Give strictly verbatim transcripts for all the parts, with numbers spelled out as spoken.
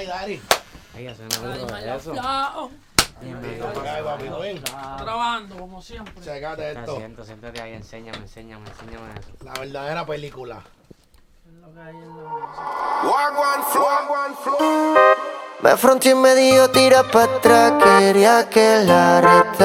ahí, Dari. Ahí hace una bruja de eso. Grabando, como siempre. Checate esto. Siento, siéntate ahí, enséñame, enséñame, enséñame eso. La verdadera película. Me fronteó y me dijo tira pa' atrás, quería que la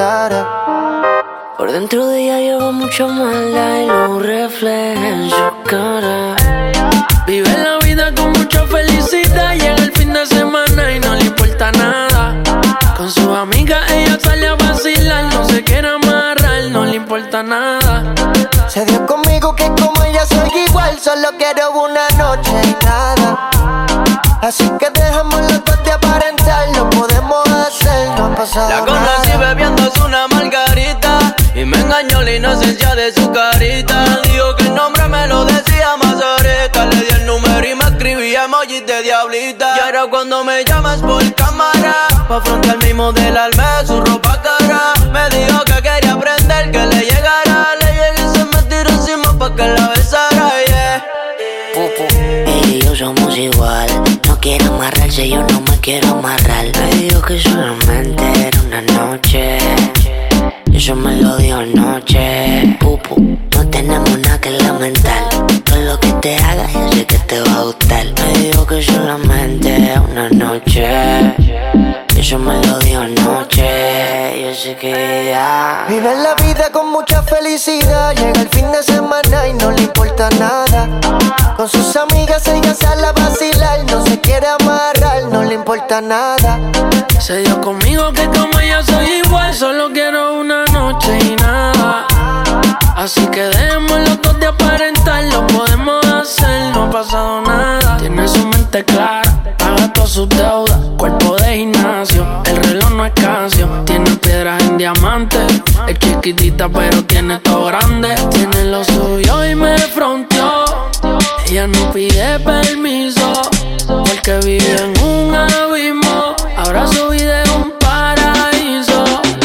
retara. Por dentro de ella lleva mucha maldad y lo refleja en su cara. Vive la vida con mucha felicidad, llega el fin de semana y no le importa nada. Con sus amigas ella sale a vacilar, no se quiere amarrar, no le importa nada. Se dio conmigo que como ella soy igual, solo quiero una noche y nada. Así que dejamos los dos de aparentar, lo podemos hacer, no ha pasado nada. La conocí bebiéndose una margarita y me engañó la inocencia de su carita. Dijo que el nombre me lo decía más ahorita. Le di el número y me escribía emojis de diablita. Y ahora cuando me llamas por cámara, pa' frontearme y modelarme su ropa cara, me dijo que quería aprender, que le llegara. Le llegué y se me tiró encima pa' que la besara, yeah. Ella y yo somos igual, no quiere amarrarse, yo no me quiero amarrar. Me dijo que solamente era una noche, y eso me lo dijo anoche. Pupu, no tenemos nada que lamentar, todo lo que te haga yo sé que te va a gustar. Me dijo que solamente era una noche, y eso me lo dijo anoche. Yo sé que ya vive la vida con mucha felicidad, llega el fin de semana y no le importa nada. Con sus amigas ella sale a vacilar, no se quiere amarrar, no le importa nada. Se dio conmigo que como ella soy igual, solo quiero una noche y nada. Así que dejemos los dos de aparentar, lo podemos hacer, no ha pasado nada. Tiene su mente clara, paga todas sus deudas, cuerpo de gimnasio, el reloj no es Casio. Tiene piedras en diamante, es chiquitita pero tiene todo grande. Tiene lo suyo y me fronteó, ella no pide permiso, porque vive en un abismo, ahora su vida es un paraíso.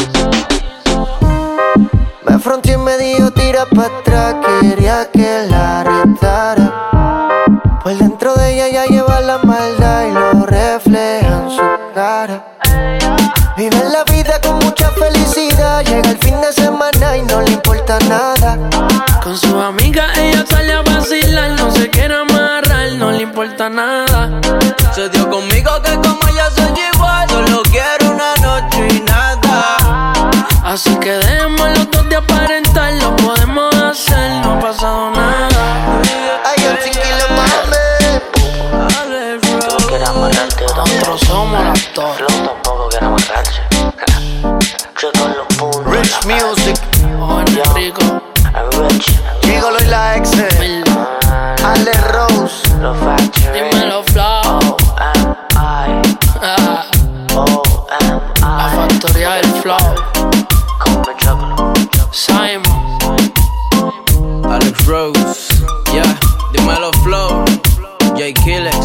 Me fronteó y me dijo tira pa' atrás, quería que la retara. Por dentro de ella ya lleva la maldad y lo refleja en su cara. Vive la vida con mucha felicidad, llega el fin de semana y no le importa nada. Con sus amigas ella sale a vacilar, no se quiere amarrar, no le importa nada. Se dio conmigo que como ella soy igual, solo quiero una noche y nada. Así que dejemos los dos de aparentar, lo podemos hacer, no ha pasado nada. Ay, yo chiquilo, mami. Tú quieres amarrarte, nosotros somos los dos. Flow tampoco quiere amarrarse. Checo en los puntos. Rich Music. Oye, rico. Rich. Gigolo y la ex. Ale Rose. Dímelo, Flow. O M I. O M I. La factoría del Flow. Simon. Alex Rose. Yeah. Dímelo, Flow. J Killer.